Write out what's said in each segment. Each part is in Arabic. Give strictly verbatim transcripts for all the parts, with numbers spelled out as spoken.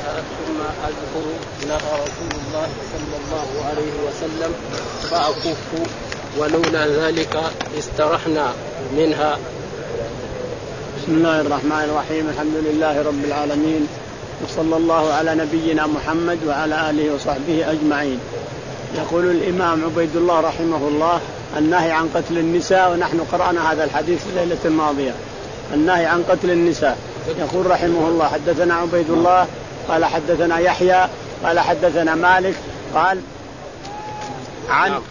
ثم أذكر نهى رسول الله صلى الله عليه وسلم فأكف ولولا ذلك استرحنا منها. بسم الله الرحمن الرحيم. الحمد لله رب العالمين، وصلى الله على نبينا محمد وعلى آله وصحبه أجمعين. يقول الإمام عبيد الله رحمه الله: النهي عن قتل النساء. ونحن قرأنا هذا الحديث الليلة الماضية، النهي عن قتل النساء. يقول رحمه الله: حدثنا عبيد الله قال حدثنا يحيى قال حدثنا مالك قال عن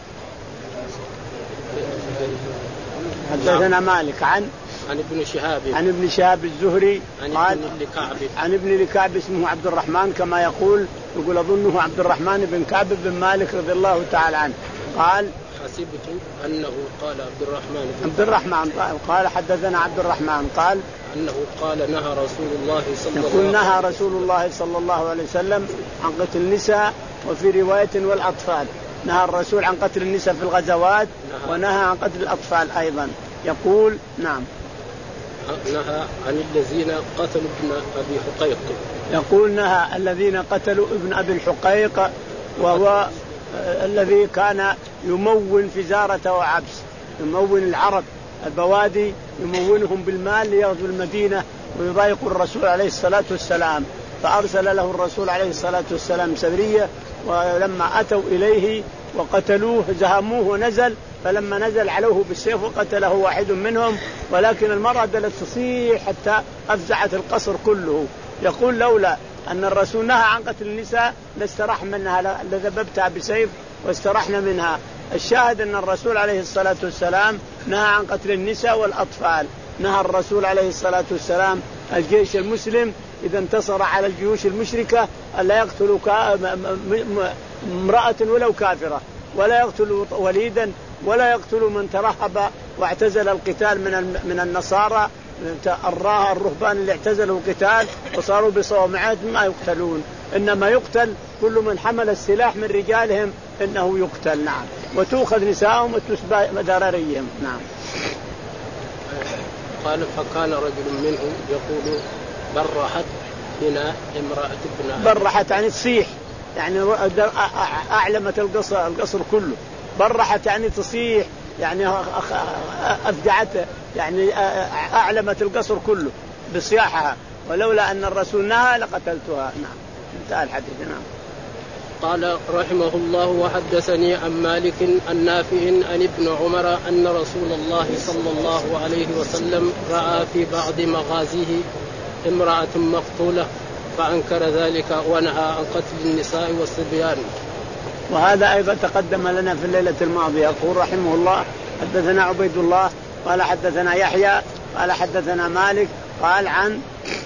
حدثنا مالك عن عن ابن شهاب عن ابن شهاب الزهري عن قال ابن لكعب عن ابن لكعب اسمه عبد الرحمن كما يقول يقول أظنه عبد الرحمن بن كعب بن مالك رضي الله تعالى عنه قال: حسبت أنه قال عبد الرحمن عبد الرحمن قال حدثنا عبد الرحمن قال أنه قال نهى رسول الله صلى الله عليه وسلم يقول نهى رسول الله صلى الله عليه وسلم عن قتل النساء، وفي رواية والأطفال. نهى الرسول عن قتل النساء في الغزوات ونهى عن قتل الأطفال أيضا. يقول نعم نهى عن الذين قتلوا ابن أبي حقيق. يقول نهى الذين قتلوا ابن أبي الحقيق، وهو الذي كان يمون فزارة وعبس، يمون العرب البوادي، يمونهم بالمال ليغزوا المدينة ويضايقوا الرسول عليه الصلاة والسلام. فأرسل له الرسول عليه الصلاة والسلام سرية، ولما أتوا إليه وقتلوه زهموه ونزل، فلما نزل علوه بالسيف وقتله واحد منهم، ولكن المرأة دلت تصيح حتى أفزعت القصر كله. يقول لولا أن الرسول نهى عن قتل النساء لاستراح منها، لذببتها بسيف واسترحنا منها. الشاهد أن الرسول عليه الصلاة والسلام نهى عن قتل النساء والأطفال. نهى الرسول عليه الصلاة والسلام الجيش المسلم إذا انتصر على الجيوش المشركة ألا يقتلوا امرأة ولو كافرة، ولا يقتلوا وليدا، ولا يقتلوا من ترهب واعتزل القتال من من النصارى الرهبان اللي اعتزلوا القتال وصاروا بصومعات ما يقتلون، إنما يقتل كل من حمل السلاح من رجالهم إنه يقتل. نعم. وتؤخذ نساءهم وتسبى ذراريهم. نعم. قال: فكان رجل منهم يقول: برحت بنا امرأة ابنها. برحت يعني تصيح، يعني أعلمت القصر القصر كله. برحت يعني تصيح، يعني أفجعته، يعني أعلمت القصر كله بصياحها، ولولا أن الرسول نهى لقتلتها. نعم. انتهى الحديث. نعم. قال رحمه الله: وحدثني عن مالك عن نافع عن ابن عمر أن رسول الله صلى الله عليه وسلم رأى في بعض مغازيه امرأة مقتولة فأنكر ذلك ونهى عن قتل النساء والصبيان. وهذا أيضا تقدم لنا في الليلة الماضية. يقول رحمه الله: حدثنا عبيد الله قال حدثنا يحيى قال حدثنا مالك قال عن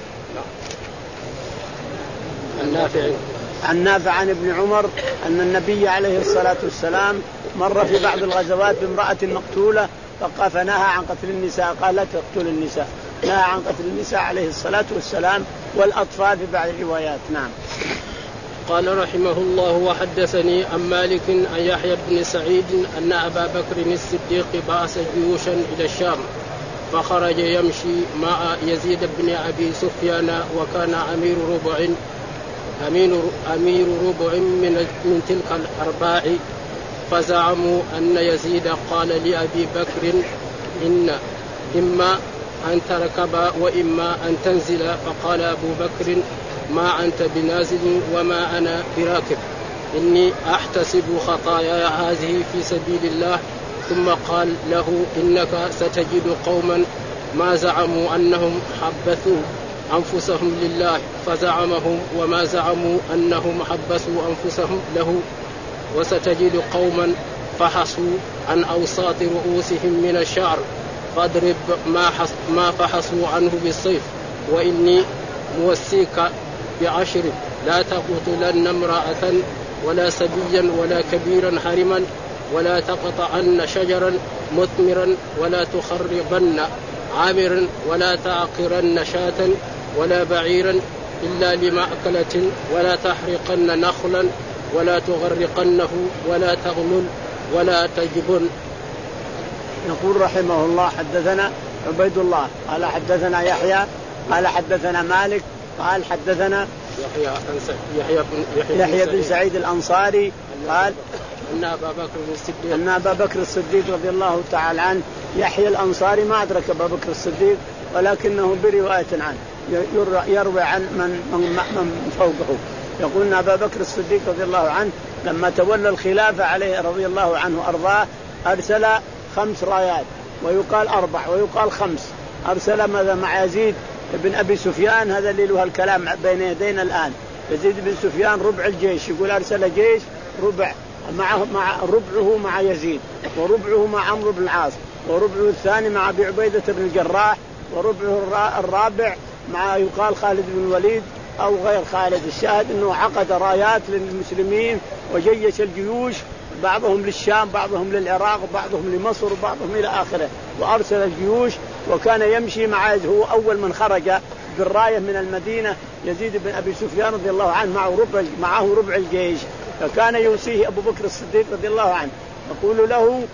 النافع عن نافع عن ابن عمر أن النبي عليه الصلاة والسلام مر في بعض الغزوات بامرأة مقتولة فنهى عن قتل النساء، قال لا تقتل النساء، نهى عن قتل النساء عليه الصلاة والسلام والأطفال في بعض الروايات. نعم. قال رحمه الله: وحدثني عن مالك عن يحيى بن سعيد أن أبا بكر الصديق بعث جيوشا إلى الشام، فخرج يمشي مع يزيد بن أبي سفيان وكان أمير ربع أمير, أمير ربع من, من تلك الأرباع، فزعموا أن يزيد قال لأبي بكر: إن إما أن تركب وإما أن تنزل. فقال أبو بكر: ما أنت بنازل وما أنا براكب، إني أحتسب خطايا هذه في سبيل الله. ثم قال له: إنك ستجد قوما ما زعموا أنهم حبثوا أنفسهم لله فزعمهم، وما زعموا أنهم حبسوا أنفسهم له، وستجد قوما فحصوا عن أوساط رؤوسهم من الشعر فاضرب ما, ما فحصوا عنه بالسيف، وإني موسيك بعشر: لا تقتلن امرأة ولا سبيا ولا كبيرا حرما، ولا تقطعن شجرا مثمرا، ولا تخربن عامرا، ولا تعقرن شاة ولا بعيرا إلا لمأكلة، ولا تحرقن نخلا، ولا تغرقنه، ولا تغلل، ولا تجبن. يقول رحمه الله: حدثنا عبيد الله قال حدثنا يحيى قال حدثنا مالك قال حدثنا يحيى يحيى بن يحيى, يحيى بن سعيد الأنصاري قال أن أبا بكر الصديق أن أبا بكر الصديق رضي الله تعالى عنه. يحيى الأنصاري ما أدرك أبا بكر الصديق ولكنه برواية عنه يروي عن من من فوقه. يقول أن أبا بكر الصديق رضي الله عنه لما تولى الخلافة عليه رضي الله عنه أرضاه أرسل خمس رايات، ويقال أربع ويقال خمس. أرسل ماذا مع يزيد بن أبي سفيان، هذا اللي له الكلام بين يدينا الآن. يزيد بن سفيان ربع الجيش، يقول أرسل جيش ربع معه مع ربعه مع يزيد، وربعه مع عمرو بن العاص، وربعه الثاني مع أبي عبيدة بن الجراح، وربعه الرابع مع يقال خالد بن الوليد أو غير خالد. الشاهد أنه عقد رايات للمسلمين وجيش الجيوش، بعضهم للشام بعضهم للعراق وبعضهم لمصر وبعضهم إلى آخره، وأرسل الجيوش. وكان يمشي مع هو أول من خرج بالراية من المدينة يزيد بن أبي سفيان رضي الله عنه معه ربع, معه ربع الجيش. فكان يوصيه أبو بكر الصديق رضي الله عنه يقول له،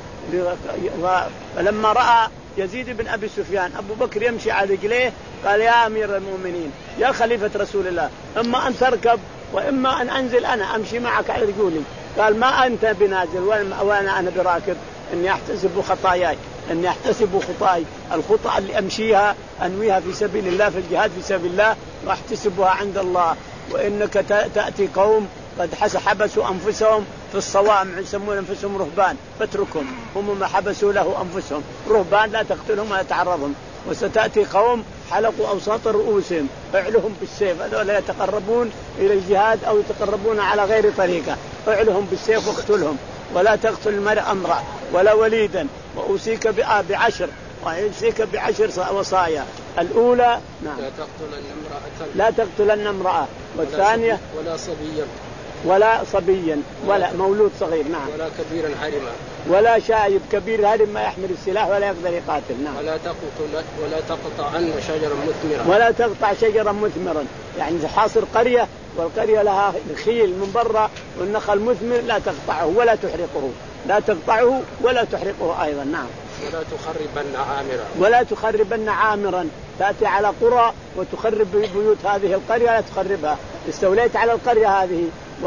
فلما رأى يزيد بن أبي سفيان أبو بكر يمشي على رجليه قال يا أمير المؤمنين يا خليفة رسول الله، إما أن تركب وإما أن أنزل أنا أمشي معك على رجولي. قال ما أنت بنازل وأنا أنا براكب، إني أحتسب خطاياي، إني أحتسب خطاي الخطأ اللي أمشيها أنويها في سبيل الله في الجهاد في سبيل الله وأحتسبها عند الله. وإنك تأتي قوم قد حبسوا أنفسهم في الصوامع يسمون أنفسهم رهبان فاتركهم، هم ما حبسوا له أنفسهم رهبان لا تقتلهم ولا تعرضهم. وستأتي قوم حلقوا أوساط رؤوسهم فعلهم بالسيف، هذول يتقربون إلى الجهاد أو يتقربون على غير طريقة، فعلهم بالسيف واقتلهم. ولا تقتل المرء امرأ ولا وليدا، وأوصيك بعشر وأوصيك بعشر وصايا. الأولى نعم لا تقتلن امرأة لا تقتلن امرأة، والثانية ولا صبيا ولا صبيا ولا مولود صغير نعم ولا كبيرا حرما ولا شايب كبير هرم ما يحمل السلاح ولا يقدر يقاتل نعم ولا تقتل ولا تقطعن شجرا مثمرا ولا تقطع شجرا مثمرا، يعني حاصر قرية والقرية لها خيل من برا والنخل مثمر لا تقطعه ولا تحرقه، لا تقطعه ولا تحرقه أيضا نعم. ولا تخربن عامرا ولا تخربن عامرا، تأتي على قرى وتخرب بيوت هذه القرية لا تخربها. استوليت على القرية هذه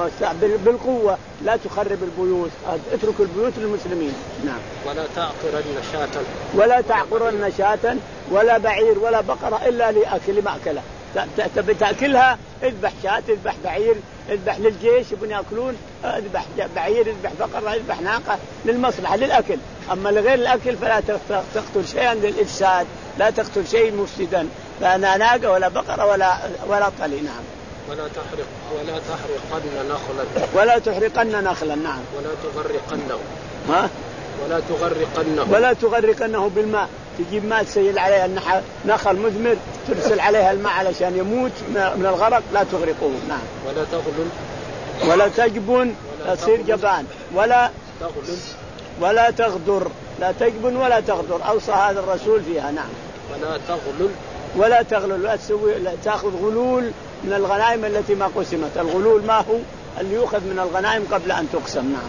بالقوة لا تخرب البيوت، اترك البيوت للمسلمين نعم. ولا تعقرن شاة ولا تعقرن شاة ولا بعير ولا بقرة إلا لأكل مأكله، تبي تأكلها اذبح شاة اذبح بعير اذبح للجيش يبون يأكلون، اذبح بعير اذبح بقرة اذبح ناقة للمصلحة للأكل. أما لغير الأكل فلا تقتل شيئا للإفساد، لا تقتل شيء مفسدا، لا ناقة ولا بقرة ولا ولا طلي نعم. ولا تحرق ولا تحرقن نخلا ولا تحرقن نخلا نعم. ولا تغرقنه ها ولا تغرقنه ولا تغرقنه بالماء، تجيب ماء تسيل عليها نخل مثمر ترسل عليها الماء علشان يموت من الغرق لا تغرقه نعم. ولا تغلل ولا تجبن تصير جبان ولا تغلل ولا تغدر، لا تجبن ولا تغدر، أوصى هذا الرسول فيها نعم. ولا تغلل ولا تغلل لا تسوي لا تأخذ غلول من الغنائم التي ما قسمت. الغلول ما هو اللي يؤخذ من الغنائم قبل أن تقسم نعم.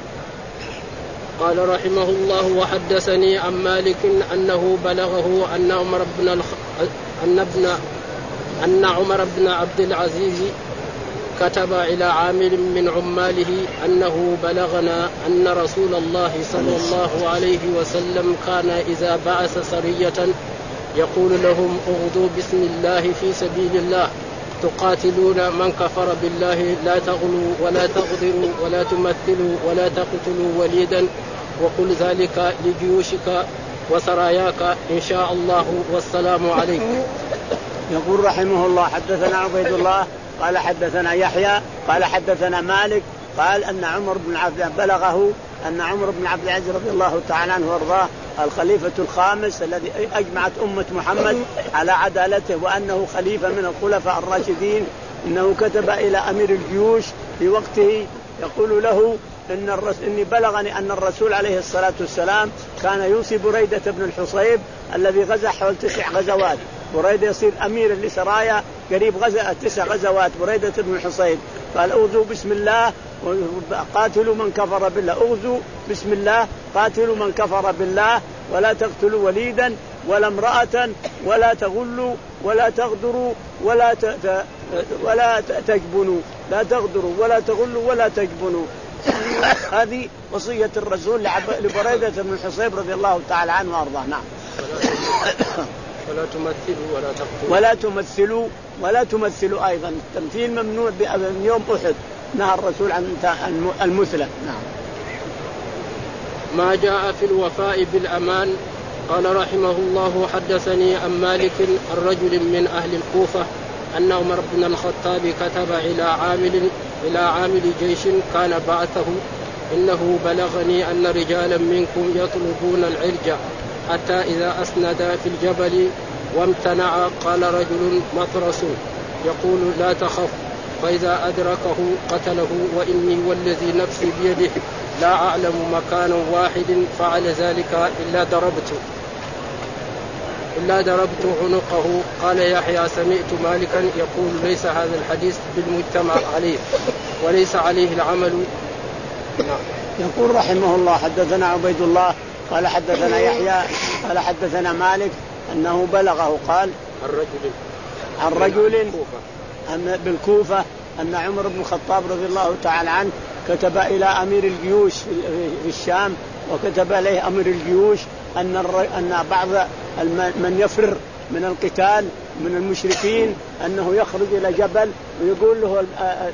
قال رحمه الله وحدثني عن مالك أنه بلغه أن عمر بن الخ... أن ابن أن عمر بن عبد العزيز كتب إلى عامل من عماله أنه بلغنا أن رسول الله صلى الله عليه وسلم كان إذا بعث سرية يقول لهم اغدوا بسم الله في سبيل الله تقاتلون من كفر بالله لا تغلوا ولا تغدروا ولا تمثلوا ولا تقتلوا وليدا وقل ذلك لجيوشك وسراياك إن شاء الله والسلام عليكم. يقول رحمه الله حدثنا عبيد الله قال حدثنا يحيى قال حدثنا مالك قال أن عمر بن عبد بلغه أن عمر بن عبد العزيز رضي الله تعالى عنه وارضاه الخليفة الخامس الذي أجمعت أمة محمد على عدالته وأنه خليفة من الخلفاء الراشدين، إنه كتب إلى أمير الجيوش في وقته يقول له إن الرسول إني بلغني أن الرسول عليه الصلاة والسلام كان يوصي بريدة بن الحصيب الذي غزا حول تسع غزوات، بريدة يصير أمير لسرايا قريب غزا تسع غزوات بريدة بن الحصيب، قال أغزوا بسم الله قاتلوا من كفر بالله، أغزوا بسم الله قاتلوا من كفر بالله ولا تقتلوا وليدا ولا امرأة ولا تغلوا ولا تغدروا ولا ت... ولا تجبنوا، لا تغدروا ولا تغلوا ولا تجبنوا. هذه وصية الرسول لبريدة بن الحصيب رضي الله تعالى عنه وارضاه. نعم. ولا تمثلوا ولا تقتلوا ولا تمثلوا ولا تمثلوا أيضا، التمثيل ممنوع من يوم أحد، نهى الرسول عن المثلة. نعم. ما جاء في الوفاء بالأمان. قال رحمه الله حدثني عن مالك الرجل من أهل الكوفة أن عمر بن الخطاب كتب إلى عامل إلى عامل جيش كان بعثه إنه بلغني أن رجالا منكم يطلبون العرج حتى إذا أسند في الجبل وامتنع قال رجل مطرس يقول لا تخف فإذا أدركه قتله وإني والذي نفسي بيده لا أعلم مكان واحد فعل ذلك إلا ضربت إلا ضربت عنقه. قال يحيى سمعت مالكا يقول ليس هذا الحديث بالمجتمع عليه وليس عليه العمل. يقول رحمه الله حدثنا عبيد الله قال حدثنا يحيى قال حدثنا مالك أنه بلغه قال الرجل عن رجل بالكوفة أن عمر بن الخطاب رضي الله تعالى عنه كتب إلى أمير الجيوش في الشام وكتب إليه أمير الجيوش أن أن بعض من يفر من القتال من المشركين أنه يخرج إلى جبل ويقول له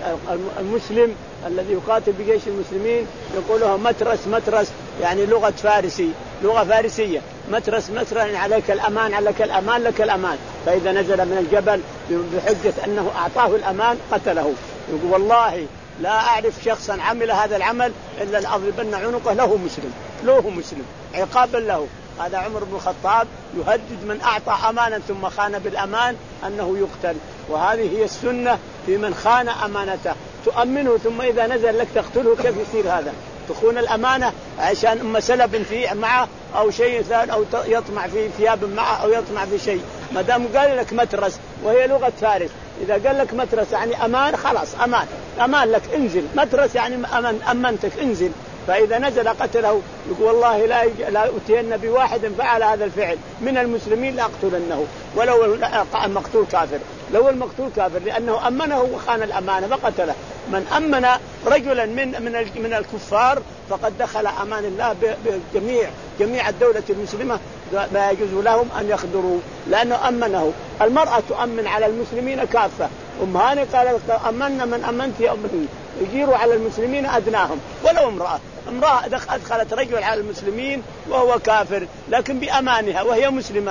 المسلم الذي يقاتل بجيش المسلمين يقول له مترس مترس يعني لغة فارسي لغة فارسية مترس مترس يعني عليك الأمان عليك الأمان لك الأمان. فإذا نزل من الجبل بحجة أنه أعطاه الأمان قتله. يقول والله لا أعرف شخصا عمل هذا العمل إلا لأضربن عنقه له مسلم له مسلم عقابا له. هذا عمر بن الخطاب يهدد من أعطى أمانا ثم خان بالأمان أنه يقتل. وهذه هي السنة في من خان أمانته تؤمنه ثم إذا نزل لك تقتله. كيف يصير هذا؟ تخون الأمانة عشان أما سلب في معه أو شيء ثاني أو يطمع في ثياب معه أو يطمع في شيء. ما دام قال لك مترس وهي لغة فارس إذا قال لك مترس يعني أمان خلاص أمان أمان لك انزل. مترس يعني أمن أمنتك انزل. فإذا نزل قتله. يقول والله لا لا أتين بواحد فعل هذا الفعل من المسلمين لأقتلنه ولو المقتول كافر لو المقتول كافر لأنه أمنه وخان الأمانة فقتله. من أمن رجلا من من من الكفار فقد دخل أمان الله بجميع جميع الدولة المسلمة لا يجوز لهم أن يخدروا لأنه أمنه. المرأة تؤمن على المسلمين كافة. أم هاني قالت أمنا من أمنت يا أمني يجيروا على المسلمين أدناهم ولو امرأة امرأة أدخلت رجل على المسلمين وهو كافر لكن بأمانها وهي مسلمة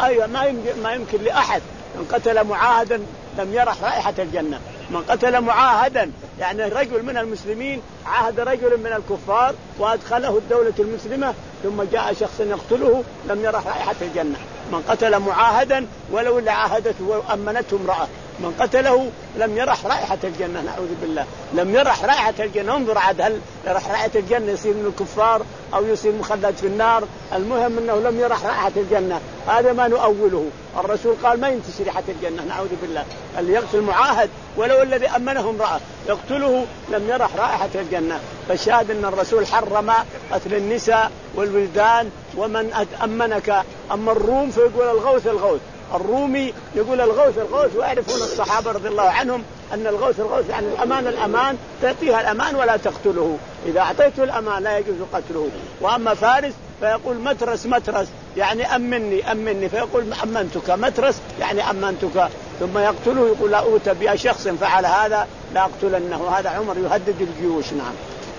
ما يمكن لأحد. من قتل معاهدا لم يرح رائحة الجنة. من قتل معاهدا يعني رجل من المسلمين عاهد رجل من الكفار وأدخله الدولة المسلمة ثم جاء شخص يقتله لم يرح رائحة الجنة. من قتل معاهدا ولو اللي عاهدته وأمنته امرأة من قتله لم يرح رائحة الجنة نعوذ بالله لم يرح رائحة الجنة. انظر عاد هل يرح رائحة الجنة يصير من الكفار أو يصير مخلد في النار. المهم أنه لم يرح رائحة الجنة. هذا ما نؤوله. الرسول قال ما ينتشر رائحة الجنة نعوذ بالله. اللي يقتل معاهد ولو الذي أمنه امرأة يقتله لم يرح رائحة الجنة. فالشاهد أن الرسول حرم قتل النساء والولدان ومن أمنك. أما الروم فيقول الغوث الغوث الرومي يقول الغوث الغوث. ويعرفون الصحابة رضي الله عنهم أن الغوث الغوث يعني الأمان الأمان تعطيها الأمان ولا تقتله. إذا أعطيته الأمان لا يجوز قتله. وأما فارس فيقول مترس مترس يعني أمني أمني فيقول أمنتك مترس يعني أمنتك ثم يقتله. يقول لا أوتى بشخص فعل هذا لا أقتلنه. هذا عمر يهدد الجيوش. نعم.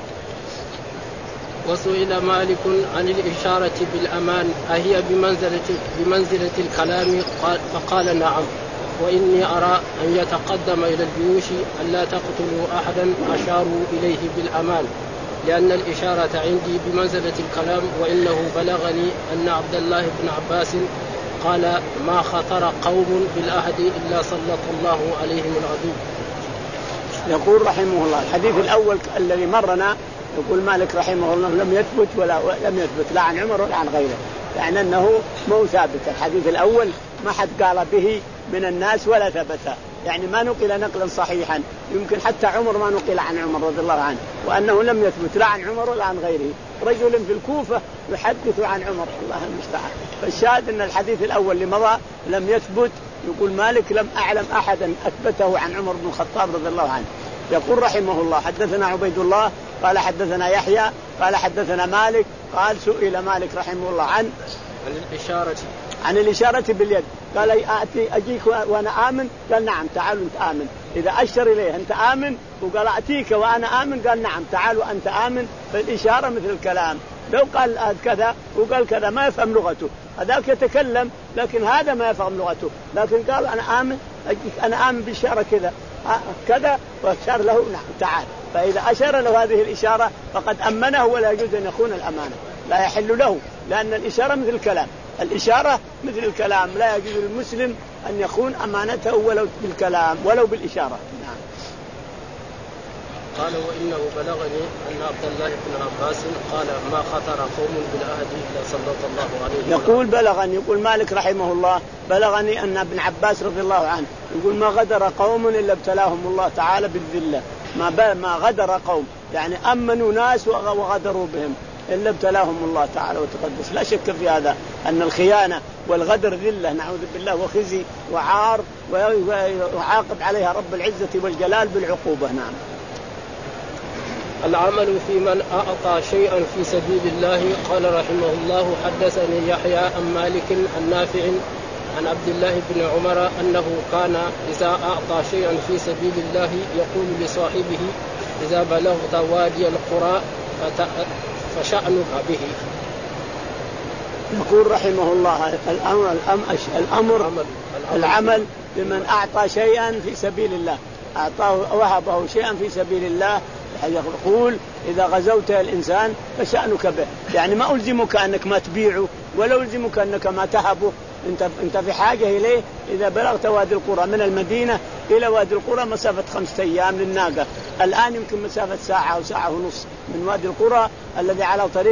وسئل مالك عن الإشارة بالأمان أهي بمنزلة, بمنزلة الكلام قال فقال نعم وإني أرى أن يتقدم إلى الجيوش أن لا تقتلوا أحدا أشاروا إليه بالأمان لأن الإشارة عندي بمنزلة الكلام. وإنه بلغني أن عبد الله بن عباس قال ما خطر قوم بالأهد إلا سلط الله عليهم العدو. يقول رحمه الله الحديث الأول الذي مرنا يقول مالك رحمه الله لم يثبت ولا لم يثبت لا عن عمر ولا عن غيره يعني أنه مو ثابت. الحديث الأول ما حد قال به من الناس ولا ثبت يعني ما نقل نقلا صحيحا. يمكن حتى عمر ما نقل عن عمر رضي الله عنه وأنه لم يثبت لا عن عمر ولا عن غيره. رجل في الكوفة يحدث عن عمر الله المستعان. فالشاهد أن الحديث الأول اللي مضى لم يثبت يقول مالك لم أعلم أحدا أثبته عن عمر بن الخطاب رضي الله عنه. يقول رحمه الله حدثنا عبيد الله قال حدثنا يحيى قال حدثنا مالك قال سئل مالك رحمه الله عن عن الإشارة عن الإشارة باليد. قال أتي أجيك وأنا آمن؟ قال نعم تعالوا أنت آمن. إذا أشر إليه أنت آمن وقال أتيك وأنا آمن قال نعم تعالوا أنت آمن. فالإشارة مثل الكلام. لو قال كذا وقال كذا ما يفهم لغته، هذاك يتكلم لكن هذا ما يفهم لغته، لكن قال أنا آمن أجيك أنا آمن بالإشارة كذا كذا وأشار له نعم تعال. فإذا أشار له هذه الإشارة فقد أمنه ولا يجوز أن يخون الأمانة، لا يحل له، لأن الإشارة مثل الكلام. الإشارة مثل الكلام، لا يجوز للمسلم أن يخون أمانته ولو بالكلام ولو بالإشارة. نعم. قال وإنه بلغني أن عبد الله بن عباس قال ما خطر قوم بالعهد إلا سلط الله عليهم. يقول بلغني، يقول مالك رحمه الله بلغني أن ابن عباس رضي الله عنه يقول ما غدر قوم إلا ابتلاهم الله تعالى بالذلة. ما ما غدر قوم يعني أمنوا ناس وغدروا بهم إلا ابتلاهم الله تعالى وتقدس. لا شك في هذا أن الخيانة والغدر ذلة نعوذ بالله وخزي وعار وعاقب عليها رب العزة والجلال بالعقوبة. نعم. العمل في من أعطى شيئا في سبيل الله. قال رحمه الله حدثني يحيى عن مالك عن نافع عن عبد الله بن عمر أنه كان إذا أعطى شيئا في سبيل الله يقول لصاحبه إذا بلغت وادي القرى فشأنك به. يقول رحمه الله الأمر, الأمر العمل لمن أعطى شيئا في سبيل الله، أعطاه وهبه شيئا في سبيل الله. يقول إذا غزوت الإنسان فشأنك به، يعني ما ألزمك أنك ما تبيعه ولا ألزمك أنك ما تهبه، أنت أنت في حاجة إليه. إذا بلغت وادي القرى من المدينة إلى وادي القرى مسافة خمسة أيام للناقة، الآن يمكن مسافة ساعة أو ساعة ونص من وادي القرى الذي على طريق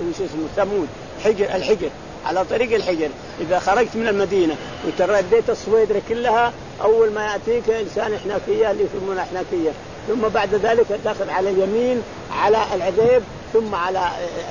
ثمود حجر الحجر على طريق الحجر. إذا خرجت من المدينة وترديت الصويدرة كلها أول ما يأتيك إنسان حناكية اللي يسمونها حناكية، ثم بعد ذلك تأخذ على اليمين على العذيب ثم على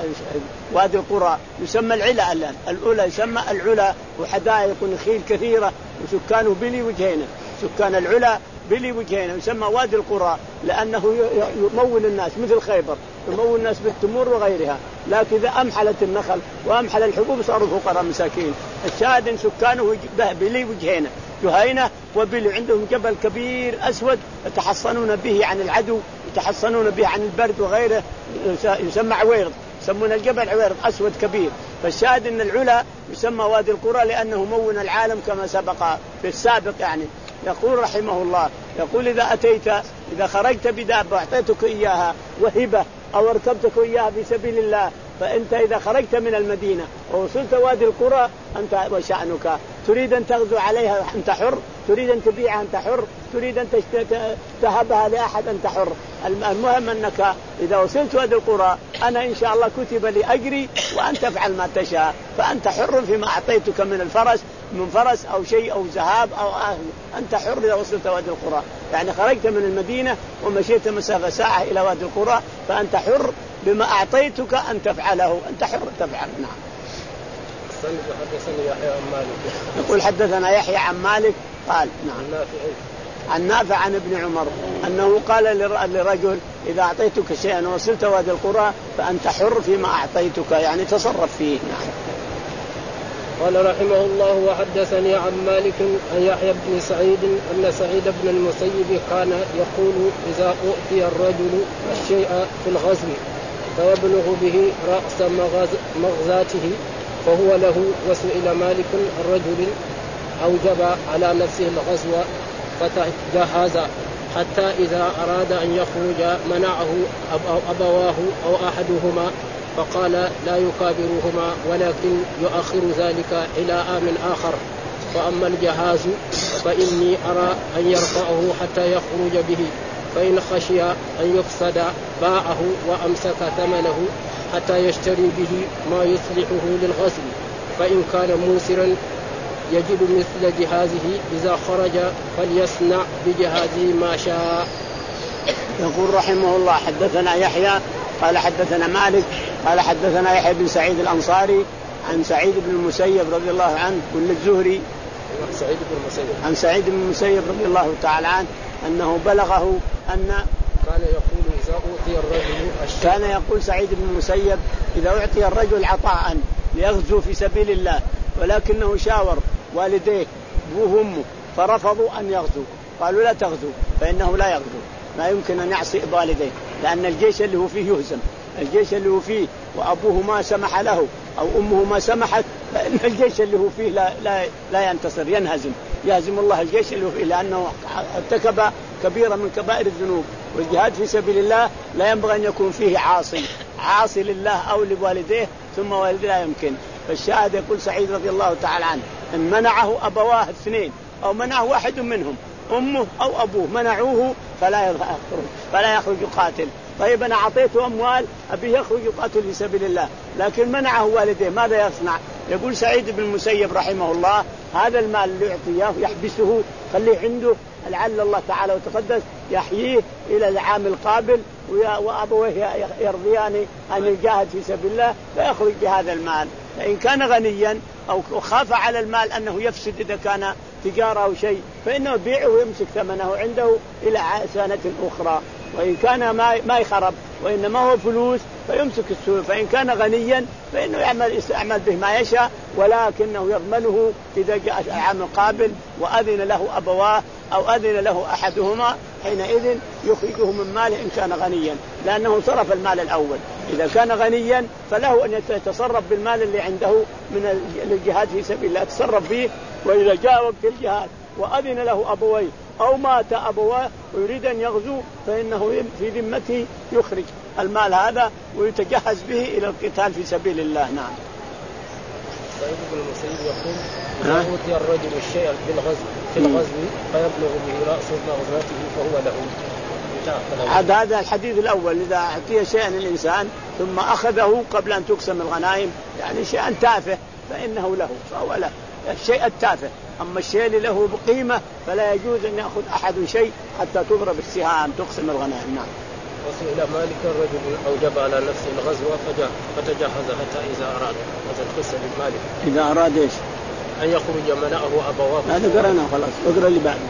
وادي القرى يسمى العلا. الآن الأولى يسمى العلا وحدائق ونخيل كثيرة وسكانه بلي وجهينة، سكان العلا بلي وجهينة يسمى وادي القرى لأنه يمول الناس مثل خيبر يمول الناس بالتمور وغيرها. لكن إذا أمحلت النخل وأمحل الحبوب صاروا فقراء مساكين. الشاهد سكانه بلي وجهينة جهينة وبلي، عندهم جبل كبير أسود يتحصنون به عن العدو يتحصنون به عن البرد وغيره يسمى عويرض، يسمون الجبل عويرض أسود كبير. فالشاهد أن العلا يسمى وادي القرى لأنه مون العالم كما سبق في السابق. يعني يقول رحمه الله يقول إذا أتيت إذا خرجت بدابة أعطيتك إياها وهبة أو ركبتك إياها في سبيل الله، فأنت إذا خرجت من المدينة ووصلت وادي القرى أنت وشأنك، تريد أن تغزو عليها أنت حر، تريد أن تبيعها أنت حر، تريد أن تهبها لأحد أنت حر. المهم أنك إذا وصلت وادي القرى أنا إن شاء الله كتب لي أجري وأن تفعل ما تشاء، فأنت حر فيما أعطيتك من الفرس من فرس أو شيء أو ذهاب أو أهل، أنت حر إذا وصلت وادي القرى. يعني خرجت من المدينة ومشيت مسافة ساعة إلى وادي القرى فأنت حر بما أعطيتك أن تفعله، أنت حر تفعل. نعم. حدثني يحيى عن مالك. يقول حدثنا يحيى عن مالك قال نعم عن نافع عن ابن عمر أنه قال لرجل إذا أعطيتك شيئا وصلت وادي القرى فأنت حر فيما أعطيتك، يعني تصرف فيه. نعم. قال رحمه الله وحدثني عن مالك عن يحيى بن سعيد أن سعيد بن المسيب كان يقول إذا أعطي الرجل الشيء في الغزو فيبلغ به رأس مغزاته فهو له. وسئل مالك الرجل أوجب على نفسه الغزو فتجهز حتى إذا أراد أن يخرج منعه أبواه أو أحدهما فقال لا يكابرهما ولكن يؤخر ذلك إلى عام آخر. فأما الجهاز فإني أرى أن يرفعه حتى يخرج به، فإن خشي أن يفسد باعه وأمسك ثمنه حتى يشتري به ما يصلحه للغزو، فإن كان موسرا يجد مثل جهازه إذا خرج فليصنع بجهازه ما شاء. يقول رحمه الله حدثنا يحيى قال حدثنا مالك قال حدثنا يحيى بن سعيد الأنصاري عن سعيد بن المسيب رضي الله عنه كل الزهري سعيد بن المسيب عن سعيد بن المسيب رضي الله تعالى عنه أنه بلغه أن كان يقول إذا أعطي الرجل الشيء كان يقول سعيد بن المسيب إذا أعطي الرجل عطاء ليغزو في سبيل الله ولكنه شاور والديه أبوه وأمه فرفضوا أن يغزو، قالوا لا تغزو فإنه لا يغزو، ما يمكن أن يعصي والديه لأن الجيش اللي هو فيه يهزم، الجيش اللي هو فيه وأبوه ما سمح له أو أمه ما سمحت فإن الجيش اللي هو فيه لا, لا, لا ينتصر، ينهزم، يهزم الله الجيش اللي هو فيه لأنه ارتكب كبيرة من كبائر الذنوب. والجهاد في سبيل الله لا ينبغي أن يكون فيه عاصي عاصي لله أو لوالديه ثم والديه لا يمكن. فالشاهد يقول سعيد رضي الله تعالى عنه أن منعه أبواه اثنين أو منعه واحد منهم أمه أو أبوه منعوه فلا يخرج فلا يخرج يقاتل. طيب أنا أعطيته أموال أبي يخرج يقاتل في سبيل الله لكن منعه والديه ماذا يصنع؟ يقول سعيد بن المسيب رحمه الله هذا المال اللي يعطيه يحبسه خليه عنده لعل الله تعالى وتقدس يحييه إلى العام القابل وأبويه يرضيان أن يجاهد في سبيل الله فيخرج بهذا المال. فإن كان غنيا أو خاف على المال أنه يفسد إذا كان تجارة أو شيء فإنه يبيعه ويمسك ثمنه عنده إلى سنة أخرى. وإن كان ما ما يخرب وإنما هو فلوس فيمسك السوق. فإن كان غنيا فإنه يعمل يستعمل به ما يشاء ولكنه يضمنه إذا جاء العام القابل وأذن له أبواه أو أذن له أحدهما حينئذ يخرجه من ماله إن كان غنيا لأنه صرف المال الأول. إذا كان غنيا فله أن يتصرف بالمال اللي عنده من الجهاد في سبيل الله يتصرف به. وإذا جاء وقت الجهاد وأذن له أبويه أو مات أبواه ويريد أن يغزو فإنه في ذمته يخرج المال هذا ويتجهز به إلى القتال في سبيل الله. نعم. سعيد بن المسيب يقول إذا أوتي الرجل الشيء في الغزو في الغزو فيبلغ به رأس مغزاته فهو له. هذا الحديث الأول إذا أعطي شيئا الإنسان ثم أخذه قبل أن تقسم الغنائم يعني شيئا تافه فإنه له فهو له الشيء التافه. أما الشيء اللي له بقيمة فلا يجوز أن يأخذ أحد شيء حتى تضرب السهام تقسم الغنائم. نعم. وسئل مالك الرجل أوجب على نفسه الغزو فتجهز حتى إذا أراد هذا القصة لمالك إذا أراد إيش أن يخرج منعه أبواه. هذا قرأنا خلاص اقرأ اللي بعد.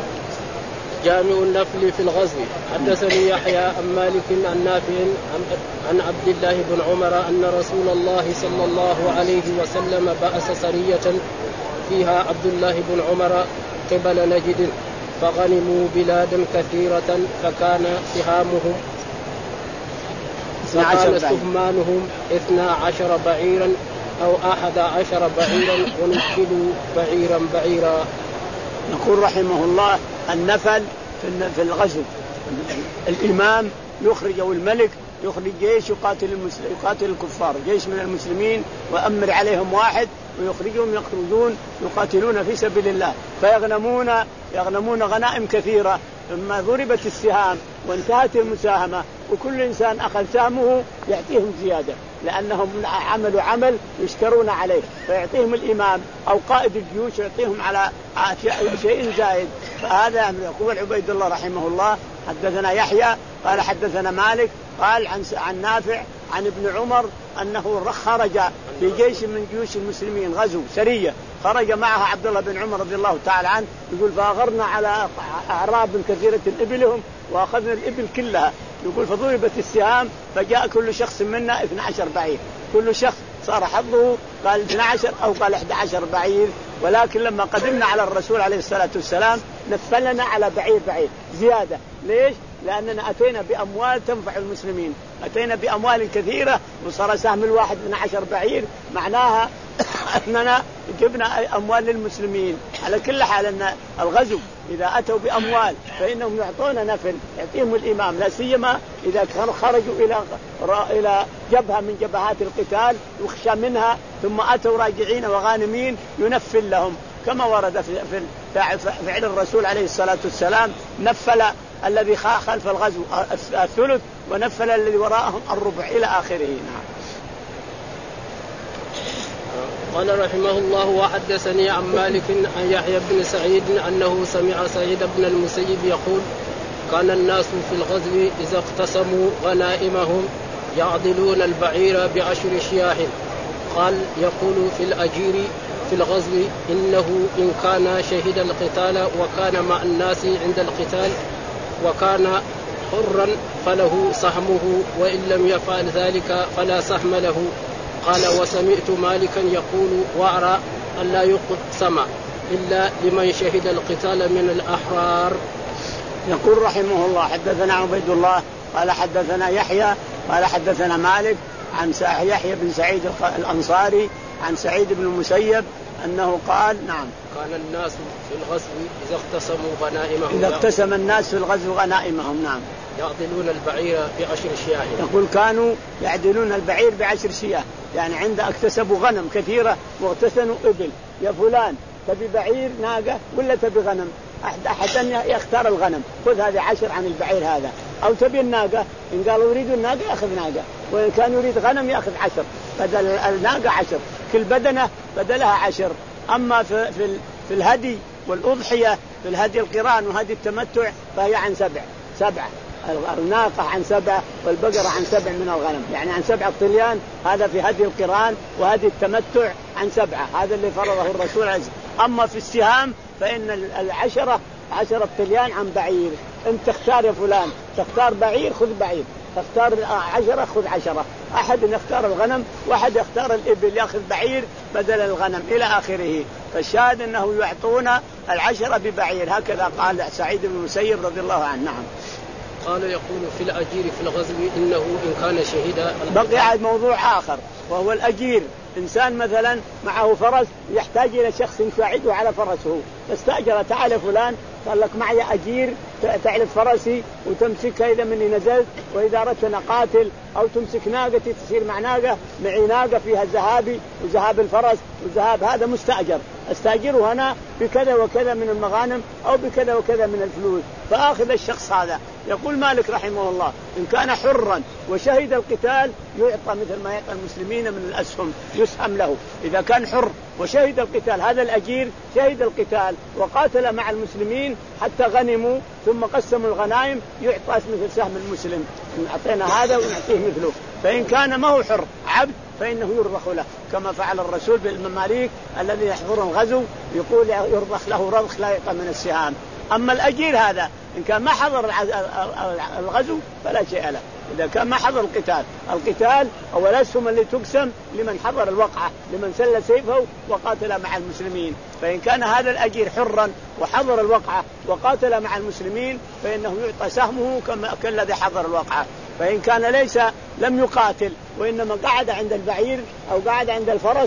جامع النفل في الغزو. حدثني يحيى عن مالك عن نافع عن عبد الله بن عمر أن رسول الله صلى الله عليه وسلم بعث سرية فيها عبد الله بن عمر قبل نجد فغنموا بلادا كثيرة فكان سهامهم فكان سهمانهم اثنا عشر بعيرا أو أحد عشر بعيرا ونكلوا بعيرا بعيرا. نقول رحمه الله النفل في الغزو الإمام يخرج أو الملك يخرج جيش يقاتل المسلم يقاتل الكفار جيش من المسلمين وأمر عليهم واحد ويخرجهم يخرجون يقاتلون في سبيل الله فيغنمون يغنمون غنائم كثيرة. ثم ضربت السهام وانتهت المساهمة وكل إنسان أخذ سهمه يعطيهم زيادة لأنهم عملوا عمل يشكرون عليه فيعطيهم الإمام أو قائد الجيوش يعطيهم على شيء زائد. فهذا يقول عبيد الله رحمه الله حدثنا يحيى قال حدثنا مالك قال عن عن نافع عن ابن عمر أنه خرج في جيش من جيوش المسلمين غزو سرية خرج معها عبد الله بن عمر رضي الله تعالى عنه يقول فأغرنا على أعراب كثيرة إبلهم وأخذنا الإبل كلها يقول فضربت السهام فجاء كل شخص منا اثنا عشر بعير كل شخص صار حظه قال اثنا عشر أو قال أحد عشر بعير. ولكن لما قدمنا على الرسول عليه الصلاة والسلام نفلنا على بعير بعير زيادة. ليش؟ لأننا أتينا بأموال تنفع المسلمين أتينا بأموال كثيرة وصار سهم الواحد اثنا عشر بعير معناها أننا جبنا أموال للمسلمين. على كل حال أن الغزو إذا أتوا بأموال فإنهم يعطون نفل يعطيهم الإمام لا سيما إذا خرجوا إلى إلى جبهة من جبهات القتال يخشى منها ثم أتوا راجعين وغانمين ينفل لهم كما ورد في فعل الرسول عليه الصلاة والسلام نفل الذي خلف الغزو الثلث ونفل الذي وراءهم الربع إلى آخره. نعم. قال رحمه الله وحدثني عن مالك عن يحيى بن سعيد أنه سمع سعيد بن المسيب يقول كان الناس في الغزو إذا اقتسموا غنائمهم يعضلون البعير بعشر شياه. قال يقول في الأجير في الغزو إنه إن كان شهد القتال وكان مع الناس عند القتال وكان حرا فله سهمه وإن لم يفعل ذلك فلا سهم له. قال وسمعت مالكا يقول وأرى أن لا يقسم إلا لمن شهد القتال من الأحرار. يقول رحمه الله حدثنا عبيد الله قال حدثنا يحيى قال حدثنا مالك عن يحيى بن سعيد الأنصاري عن سعيد بن المسيب أنه قال نعم كان الناس في الغزو إذا اقتسموا غنائمهم إذا اقتسم الناس في الغزو غنائمهم نعم يعدلون البعير بعشر شياه. يقول كانوا يعدلون البعير بعشر شياه، يعني عند اكتسبوا غنم كثيرة واغتسنوا إبل، يا فلان تبي بعير ناقة ولا تبي غنم؟ أحد يختار الغنم، خذ هذه عشر عن البعير هذا، أو تبي الناقة إن قالوا يريدوا الناقة يأخذ ناقة، وإن كان يريد غنم يأخذ عشر، بدل الناقة عشر، كل بدنة بدلها عشر. أما في, في, في الهدي والأضحية في الهدي القران وهدي التمتع فهي عن سبع سبعة الناقة عن سبعة والبقرة عن سبع من الغنم، يعني عن سبعة طليان، هذا في هدي القران وهدي التمتع عن سبعة، هذا اللي فرضه الرسول عليه. أما في السهام فإن العشرة عشرة طليان عن بعير، أنت تختار يا فلان، تختار بعير خذ بعير، تختار عشرة خذ عشرة، أحد يختار الغنم وأحد يختار الإبل يأخذ بعير بدل الغنم إلى آخره. فالشاهد أنه يعطون العشرة ببعير، هكذا قال سعيد بن المسيب رضي الله عنه. نعم. قال يقول في الأجير في الغزو إنه إن كان شهيدا. بقي عاد موضوع آخر وهو الأجير، إنسان مثلا معه فرس يحتاج إلى شخص يساعده على فرسه، فاستأجر تعال فلان قال لك معي أجير تعلف فرسي وتمسكها إذا مني نزلت، وإذا أردت أنا قاتل أو تمسك ناقتي تصير مع ناقة معي ناقة فيها ذهابي وذهاب الفرس وذهاب هذا مستأجر، استأجره أنا بكذا وكذا من المغانم أو بكذا وكذا من الفلوس، فآخذ الشخص هذا. يقول مالك رحمه الله إن كان حرا وشهد القتال يعطى مثل ما يعطى المسلمين من الأسهم، يسهم له إذا كان حر وشهد القتال. هذا الأجير شهد القتال وقاتل مع المسلمين حتى غنموا ثم قسموا الغنائم، يعطى مثل سهم المسلم، أعطينا هذا ونعطيه مثله. فإن كان ما هو حر عبد فإنه يرضخ له كما فعل الرسول بالمماليك الذي يحضر الغزو، يقول يرضخ له رضخ لا يعطى من السهام. أما الأجير هذا إن كان ما حضر الغزو فلا شيء له، إذا كان ما حضر القتال القتال أو الأسهم اللي تقسم لمن حضر الوقعة، لمن سل سيفه وقاتل مع المسلمين. فإن كان هذا الأجير حرا وحضر الوقعة وقاتل مع المسلمين فإنه يعطى سهمه كما كالذي حضر الوقعة. فإن كان ليس لم يقاتل وإنما قعد عند البعير أو قعد عند الفرس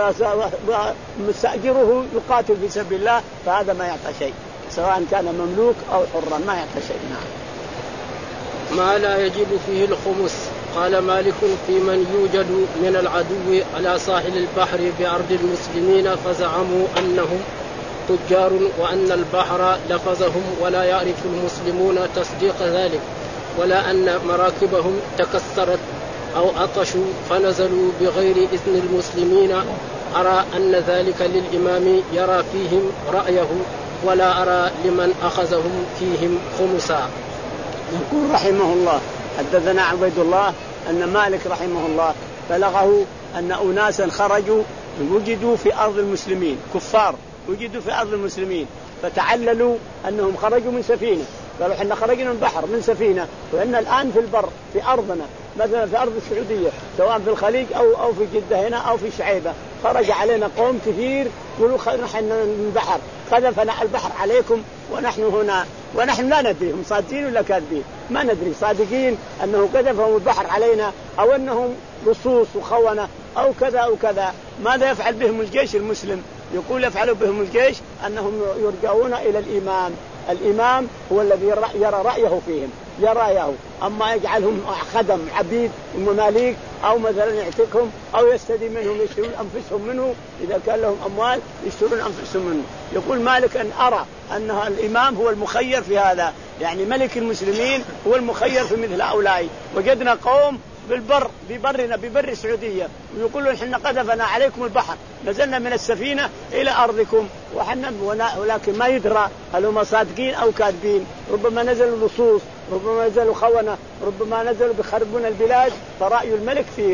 ومستأجره يقاتل في سبيل الله فهذا ما يعطى شيء، سواء كان مملوك أو حرا ما يعطى شيء. نعم. ما لا يجب فيه الخمس. قال مالك في من يوجد من العدو على ساحل البحر بأرض المسلمين فزعموا أنهم تجار وأن البحر لفظهم ولا يعرف المسلمون تصديق ذلك، ولا أن مراكبهم تكسرت أو عطشوا فنزلوا بغير إذن المسلمين، أرى أن ذلك للإمام يرى فيهم رأيه ولا أرى لمن أخذهم فيهم خمسا. يقول رحمه الله حدثنا عبيد الله أن مالك رحمه الله بلغه أن أناسا خرجوا وجدوا في أرض المسلمين، كفار وجدوا في أرض المسلمين فتعللوا أنهم خرجوا من سفينة، قالوا حنا خرجنا من بحر من سفينة وإن الآن في البر في أرضنا، مثلا في أرض السعودية سواء في الخليج أو أو في جدة هنا أو في شعيبة، خرج علينا قوم كثير يقولوا نحن من بحر خذفنا البحر عليكم ونحن هنا، ونحن لا ندري هم صادقين ولا كاذبين، ما ندري صادقين أنه قذفهم البحر علينا أو أنهم لصوص وخونة أو كذا أو كذا. ماذا يفعل بهم الجيش المسلم؟ يقول يفعل بهم الجيش أنهم يرجعون إلى الإمام، الإمام هو الذي يرى رأيه فيهم يرى رأيه، أما يجعلهم خدم عبيد ومماليك أو مثلا يعتقهم أو يستدي منهم يشترون أنفسهم منه، إذا كان لهم أموال يشترون أنفسهم منه. يقول مالك أن أرى أن الإمام هو المخير في هذا، يعني ملك المسلمين هو المخير في مثل هؤلاء. وجدنا قوم بالبر ببرنا ببر السعودية ويقولون إحنا قذفنا عليكم البحر نزلنا من السفينة إلى أرضكم وحنا، ولكن ما يدرى هل هم صادقين أو كاذبين، ربما نزلوا لصوص ربما نزلوا خونة ربما نزلوا بخربون البلاد، فرأي الملك فيهم.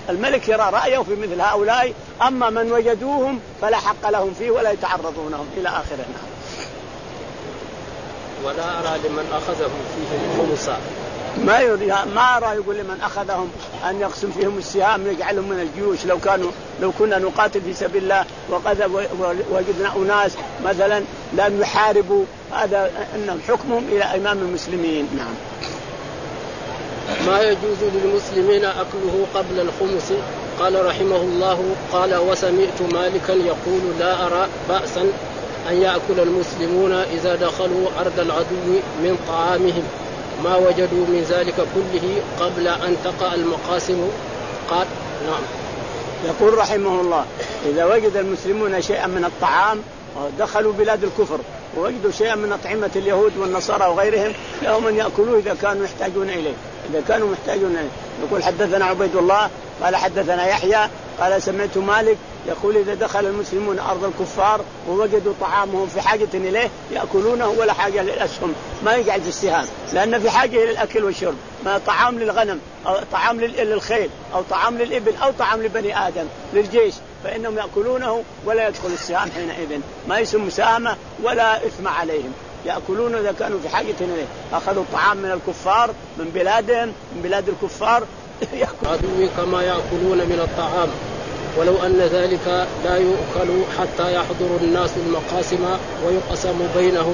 الملك يرى رأيه في مثل هؤلاء، أما من وجدوهم فلا حق لهم فيه ولا يتعرضونهم إلى آخره. ولا أرى لمن أخذهم فيهم خمسا، ما يرى ما أرى يقول لمن أخذهم أن يقسم فيهم السهام يجعلهم من الجيوش. لو كانوا لو كنا نقاتل في سبيل الله وقد وجدنا أناس مثلا لم يحاربوا، هذا أنهم حكمهم إلى إمام المسلمين. نعم. ما يجوز للمسلمين أكله قبل الخمس. قال رحمه الله: قال وسمعت مالكا يقول: لا أرى بأسا أن يأكل المسلمون إذا دخلوا أرض العدو من طعامهم ما وجدوا من ذلك كله قبل أن تقع المقاسم. قال: نعم. يقول رحمه الله: إذا وجد المسلمون شيئا من الطعام دخلوا بلاد الكفر ووجدوا شيئا من أطعمة اليهود والنصارى وغيرهم لهم أن يأكلوه إذا كانوا يحتاجون إليه إذا كانوا محتاجون إليه. يقول: حدثنا عبيد الله قال حدثنا يحيى قال سمعت مالك يقول: إذا دخل المسلمون أرض الكفار ووجدوا طعامهم في حاجة إليه يأكلونه ولا حاجة للأسهم، ما يقعد في السهام، لأن في حاجة إلى الأكل والشرب، ما طعام للغنم أو طعام للخيل أو طعام للإبل أو طعام لبني آدم للجيش، فإنهم يأكلونه ولا يدخل السهام حينئذ، ما يسمى مساهمة ولا إثم عليهم، يأكلون إذا كانوا في حاجة إليه. أخذوا الطعام من الكفار من بلادهم من بلاد الكفار عدوي كما يأكلون من الطعام، ولو أن ذلك لا يؤكل حتى يحضر الناس المقاسم ويقسم بينهم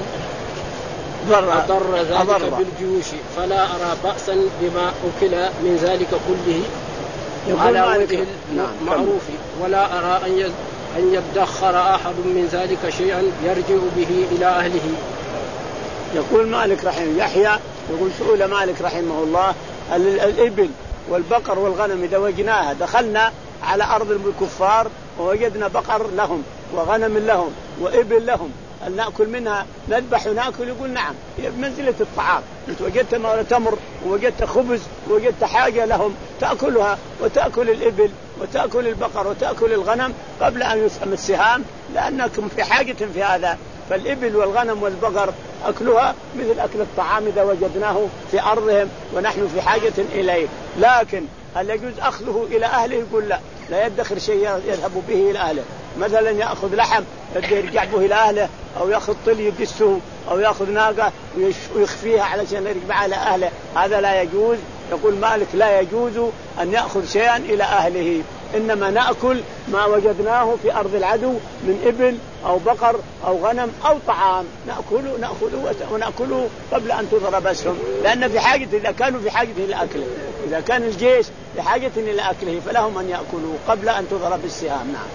أضر ذلك أضر. بالجيوش، فلا أرى بأسا بما أكل من ذلك كله على وجه المعروف، ولا أرى أن يدخر أحد من ذلك شيئا يرجع به إلى أهله. يقول مالك رحمه يحيى يقول: سئل مالك رحمه الله: الإبل والبقر والغنم إذا وجدناها دخلنا على أرض الكفار ووجدنا بقر لهم وغنم لهم وإبل لهم، هل نأكل منها نذبح ونأكل؟ يقول: نعم، هي بمنزلة الطعام، أنت وجدت تمر ووجدت خبز ووجدت حاجة لهم تأكلها، وتأكل الإبل وتأكل البقر وتأكل الغنم قبل أن يسهم السهام، لأنكم في حاجة في هذا. فالإبل والغنم والبقر أكلها مثل أكل الطعام إذا وجدناه في أرضهم ونحن في حاجة إليه. لكن هل يجوز أخذه إلى أهله؟ يقول: لا، لا يدخر شيء يذهب به إلى أهله، مثلا يأخذ لحم يرجع به إلى أهله، أو يأخذ طل يدسه، أو يأخذ ناقة ويخفيها علشان يرجع إلى أهله، هذا لا يجوز. يقول مالك: لا يجوز أن يأخذ شيئا إلى أهله، إنما نأكل ما وجدناه في أرض العدو من إبل أو بقر أو غنم أو طعام، نأكله نأخذه ونأكله قبل أن تضرب أسهم، لأن في حاجة إذا كانوا في حاجة إلى أكله، إذا كان الجيش في حاجة إلى أكله فلهم أن يأكلوا قبل أن تضرب السهام. نعم.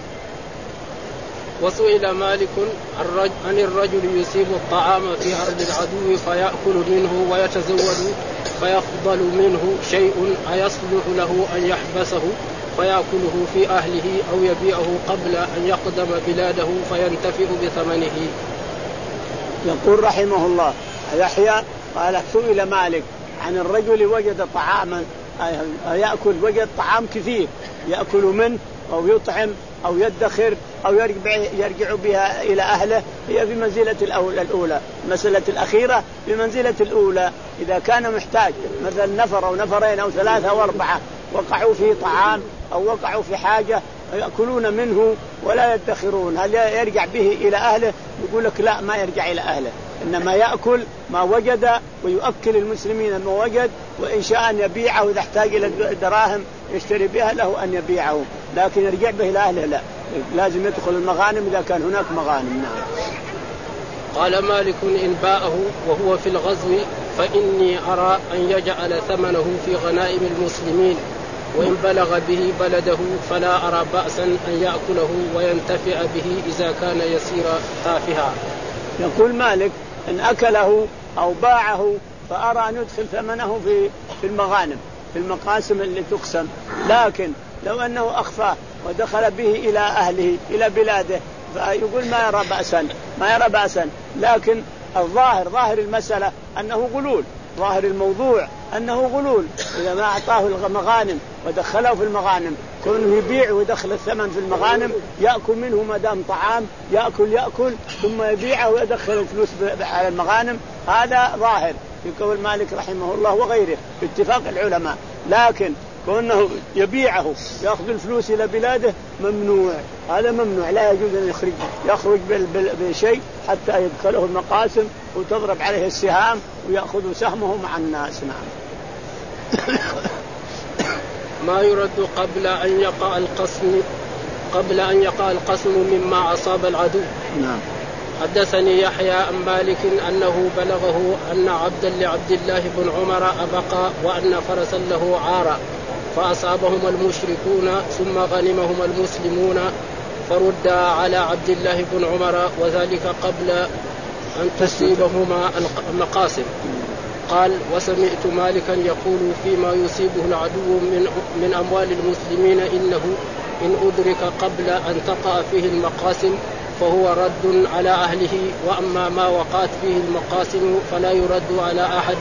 وسئل مالك عن الرجل يصيب الطعام في أرض العدو فيأكل منه ويتزود فيفضل منه شيء أيصلح له أن يحبسه فيأكله في أهله أو يبيعه قبل أن يقدم بلاده فينتفع بثمنه؟ يقول رحمه الله يحيى قال: سئل مالك عن الرجل وجد طعاما يأكل وجد طعام كثير يأكل منه أو يطعم أو يدخر أو يرجع, يرجع بها إلى أهله، هي بمنزلة الأولى. المسألة الأخيرة بمنزلة الأولى، إذا كان محتاج مثلا نفر أو نفرين أو ثلاثة أو أربعة وقعوا في طعام أو وقعوا في حاجة يأكلون منه ولا يدخرون، هل يرجع به إلى أهله؟ يقول لك: لا، ما يرجع إلى أهله، إنما يأكل ما وجد ويؤكل المسلمين ما وجد، وإن شاء أن يبيعه إذا احتاج إلى دراهم يشتري بها له أن يبيعه، لكن يرجع به إلى أهله لا، لازم يدخل المغانم إذا كان هناك مغانم. نعم. قال مالك: إن باعه وهو في الغزو فإني أرى أن يجعل ثمنه في غنائم المسلمين، وإن بلغ به بلده فلا أرى بأسا أن يأكله وينتفع به إذا كان يسير تافها. يقول مالك: إن أكله أو باعه فأرى أن يدخل ثمنه في في المغانم في المقاسم اللي تقسم، لكن لو أنه أخفاه ودخل به إلى أهله إلى بلاده فيقول ما يرى بأسا ما يرى بأسا لكن الظاهر ظاهر المسألة أنه غلول، ظاهر الموضوع أنه غلول. إذا ما أعطاه المغانم ودخله في المغانم كونه يبيع ويدخل الثمن في المغانم يأكل منه ما دام طعام، يأكل يأكل ثم يبيعه ويدخل الفلوس على المغانم، هذا ظاهر في قول مالك رحمه الله وغيره باتفاق العلماء. لكن كونه يبيعه يأخذ الفلوس إلى بلاده ممنوع، هذا ممنوع، لا يجوز أن يخرج يخرج بشيء حتى يدخله المقاسم وتضرب عليه السهام ويأخذ سهمه مع الناس. نعم. ما يرد قبل أن يقع القسم قبل أن يقع القسم مما أصاب العدو. نعم. حدثني يحيى عن مالك أنه بلغه أن عبدا لعبد الله بن عمر أبقى وأن فرسا له عار فأصابهم المشركون ثم غنمهم المسلمون فرد على عبد الله بن عمر وذلك قبل أن تصيبهما المقاسم. قال وسمعت مالكا يقول فيما يصيبه العدو من, من أموال المسلمين إنه إن أدرك قبل أن تقع فيه المقاسم فهو رد على أهله، وأما ما وقعت فيه المقاسم فلا يرد على أحد.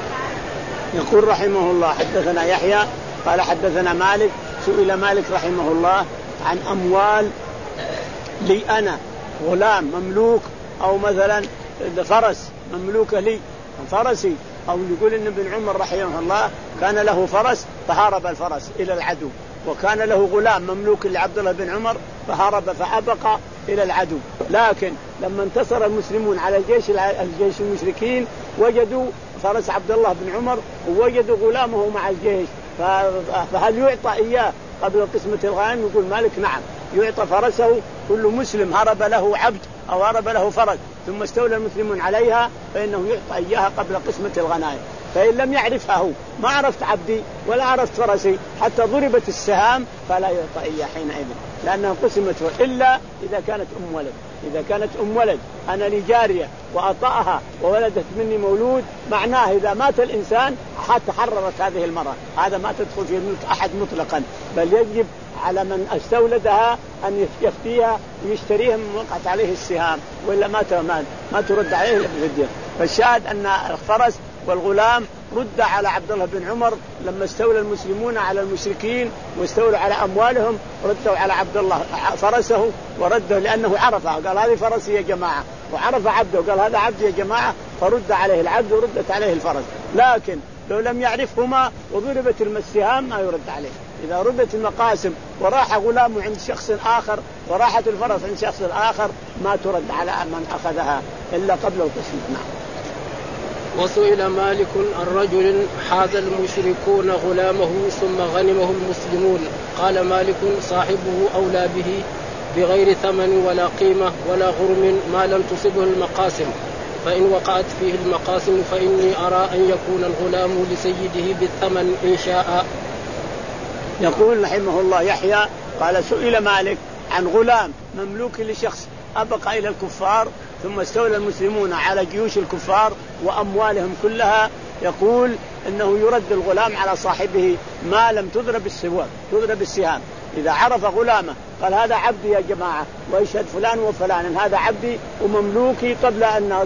يقول رحمه الله حدثنا يحيى قال حدثنا مالك. سئل مالك رحمه الله عن أموال لي أنا غلام مملوك أو مثلا فرس مملوك لي فرسي، أو يقول إن ابن عمر رحمه الله كان له فرس فهرب الفرس إلى العدو، وكان له غلام مملوك لعبد الله بن عمر فهرب فأبقى إلى العدو، لكن لما انتصر المسلمون على الجيش الجيش المشركين وجدوا فرس عبد الله بن عمر ووجدوا غلامه مع الجيش، فهل يعطى إياه قبل قسمة الغنائم؟ يقول مالك نعم، يعطى فرسه. كل مسلم هرب له عبد أو هرب له فرس ثم استولى المسلمون عليها فإنه يعطى إياها قبل قسمة الغنائم. فإن لم يعرفها هو، ما عرفت عبدي ولا عرفت فرسي حتى ضربت السهام فلا يعطى إياه حينئذ، لأنها قسمت، إلا إذا كانت أم ولد. إذا كانت أم ولد أنا لي جارية وأطأها وولدت مني مولود، معناه إذا مات الإنسان حتى حررت هذه المرأة، هذا ما تدخل في ملك أحد مطلقا، بل يجب على من استولدها أن يفتيها ويشتريها من وقعت عليه السهام، وإلا ما ما ترد عليه الفدية. فالشاهد أن الفرس والغلام رد على عبد الله بن عمر لما استولى المسلمون على المشركين واستولوا على أموالهم، ردوا على عبد الله فرسه ورده لأنه عرفه، قال هذه فرسي يا جماعة، وعرف عبده قال هذا عبد يا جماعة، فرد عليه العبد وردت عليه الفرس. لكن لو لم يعرفهما وضربت السهام ما يرد عليه. إذا ردت المقاسم وراح غلامه عند شخص آخر وراحت الفرس عند شخص آخر ما ترد على من أخذها إلا قبل القسم. نعم. وسئل مالك عن رجل حاز المشركون غلامه ثم غنمه المسلمون، قال مالك صاحبه أولى به بغير ثمن ولا قيمة ولا غرم ما لم تصبه المقاسم، فإن وقعت فيه المقاسم فإني أرى أن يكون الغلام لسيده بالثمن إن شاء. يقول رحمه الله يحيى قال سئل مالك عن غلام مملوك لشخص أبقى إلى الكفار ثم استولى المسلمون على جيوش الكفار وأموالهم كلها، يقول إنه يرد الغلام على صاحبه ما لم تضرب السواد تضرب السهام. إذا عرف غلامه قال هذا عبدي يا جماعة ويشهد فلان وفلان هذا عبدي ومملوكي قبل أن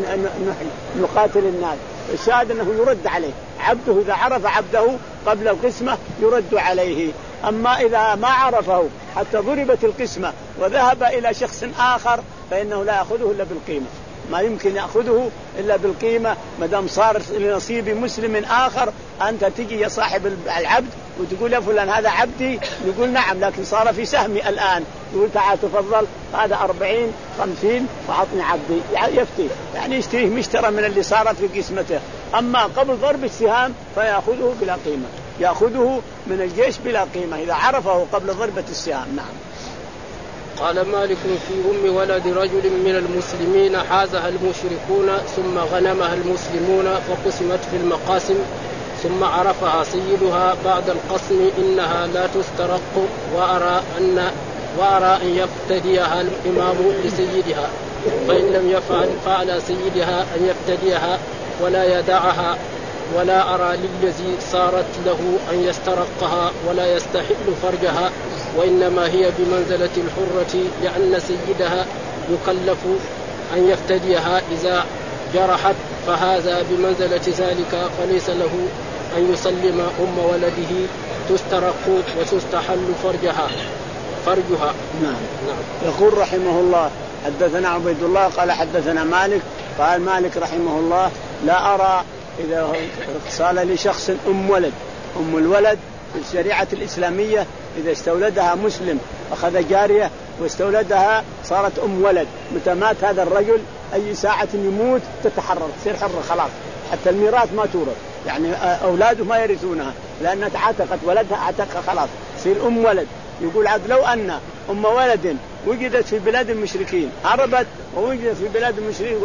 نقاتل الناس، الشاهد أنه يرد عليه عبده. إذا عرف عبده قبل القسمة يرد عليه. أما إذا ما عرفه حتى ضربت القسمة وذهب إلى شخص آخر فإنه لا يأخذه إلا بالقيمة، ما يمكن يأخذه إلا بالقيمة. مدام صار لنصيب مسلم آخر أنت تجي يا صاحب العبد وتقول يا فلان هذا عبدي، يقول نعم لكن صار في سهمي الآن، يقول تعال تفضل هذا أربعين خمسين وعطني عبدي، يفتي يعني يشتريه مشترى من اللي صارت في قسمته. أما قبل ضرب السهام فيأخذه بلا قيمة، يأخذه من الجيش بلا قيمة إذا عرفه قبل ضربة السهام. نعم. قال مالك في أم ولد رجل من المسلمين حازها المشركون ثم غنمها المسلمون فقسمت في المقاسم ثم عرفها سيدها بعد القسم إنها لا تسترق، وأرى أن وأرى أن يفتديها الإمام لسيدها، فإن لم يفعل فعلى سيدها أن يفتديها ولا يدعها، ولا أرى للذي صارت له أن يسترقها ولا يستحل فرجها، وإنما هي بمنزلة الحرة لأن سيدها يكلف أن يفتديها إذا جرحت، فهذا بمنزلة ذلك، فليس له أن يسلم أم ولده تسترق وتستحل فرجها فرجها. نعم. نعم. يقول رحمه الله حدثنا عبيد الله قال حدثنا مالك قال مالك رحمه الله لا أرى إذا صار لشخص أم ولد أم الولد في الشريعة الإسلامية إذا استولدها مسلم أخذ جارية واستولدها صارت أم ولد، متى مات هذا الرجل أي ساعة يموت تتحرر تصير حرة خلاص، حتى الميراث ما تورث، يعني أولاده ما يرثونها لأنها عتقت ولدها عتقها خلاص تصير أم ولد. يقول عاد لو أن أم ولد وجدت في بلاد المشركين هربت ووجدت في بلاد المشركين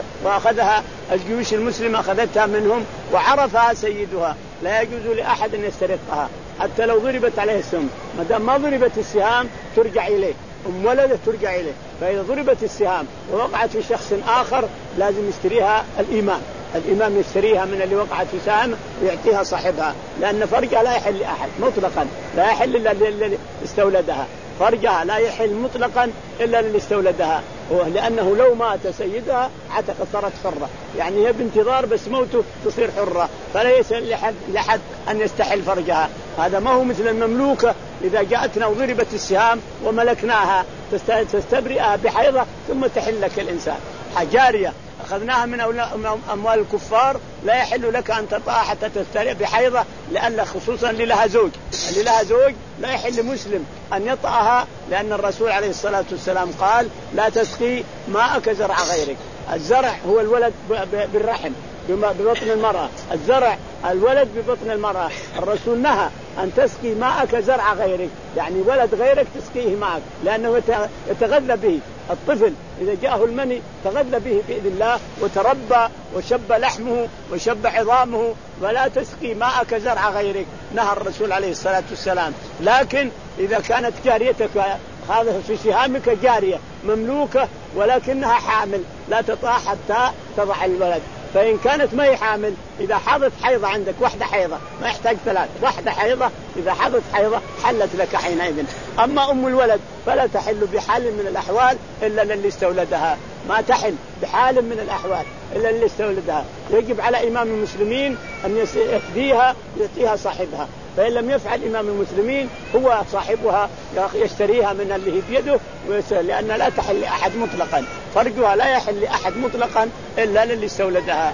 وأخذها الجيوش المسلمة أخذتها منهم وعرفها سيدها لا يجوز لأحد أن يسترقها حتى لو ضربت عليه السهم، ما دام ما ضربت السهام ترجع إليه، أم ولد ترجع إليه. فإذا ضربت السهام ووقعت في شخص آخر لازم يشتريها الإمام، الإمام يشتريها من اللي وقعت في سهم ويعطيها صاحبها، لأن فرجها لا يحل لأحد مطلقا، لا يحل إلا للي استولدها، فرجها لا يحل مطلقا إلا للي استولدها، لأنه لو مات سيدها عتقت صارت حرة، يعني هي بانتظار بس موته تصير حرة، فلا يسأل لحد, لحد أن يستحل فرجها. هذا ما هو مثل المملوكة إذا جاءتنا وضربت السهام وملكناها تستبرئها بحيضة ثم تحل لك الإنسان. جارية أخذناها من أموال الكفار لا يحل لك أن تطاع حتى تسترئ بحيضة، لأن خصوصا اللي لها زوج، اللي لها زوج لا يحل مسلم أن يطأها، لأن الرسول عليه الصلاة والسلام قال لا تسقي ماءك زرع غيرك. الزرع هو الولد بالرحم ببطن المرأة، الزرع الولد ببطن المرأة، الرسول نهى أن تسقي ماءك زرع غيرك، يعني ولد غيرك تسقيه معك لأنه يتغذى به. الطفل إذا جاءه المني تغذى به بإذن الله وتربى وشب لحمه وشب عظامه، ولا تسقي ماءك زرع غيرك، نهى الرسول عليه الصلاة والسلام. لكن إذا كانت جاريتك هذا في سهامك جارية مملوكة ولكنها حامل لا تطاع حتى تضع الولد، فإن كانت ما هي حامل إذا حضت حيضة عندك واحدة حيضة ما يحتاج ثلاث، واحدة حيضة إذا حضت حيضة حلت لك حينئذ. أما أم الولد فلا تحل بحال من الأحوال إلا للي استولدها، ما تحل بحال من الأحوال إلا للي استولدها. يجب على إمام المسلمين أن يفديها يعطيها صاحبها، فإن لم يفعل إمام المسلمين هو صاحبها يشتريها من اللي هي بيده، لأن لا تحل لأحد مطلقا، فرجها لا يحل لأحد مطلقا إلا للي استولدها.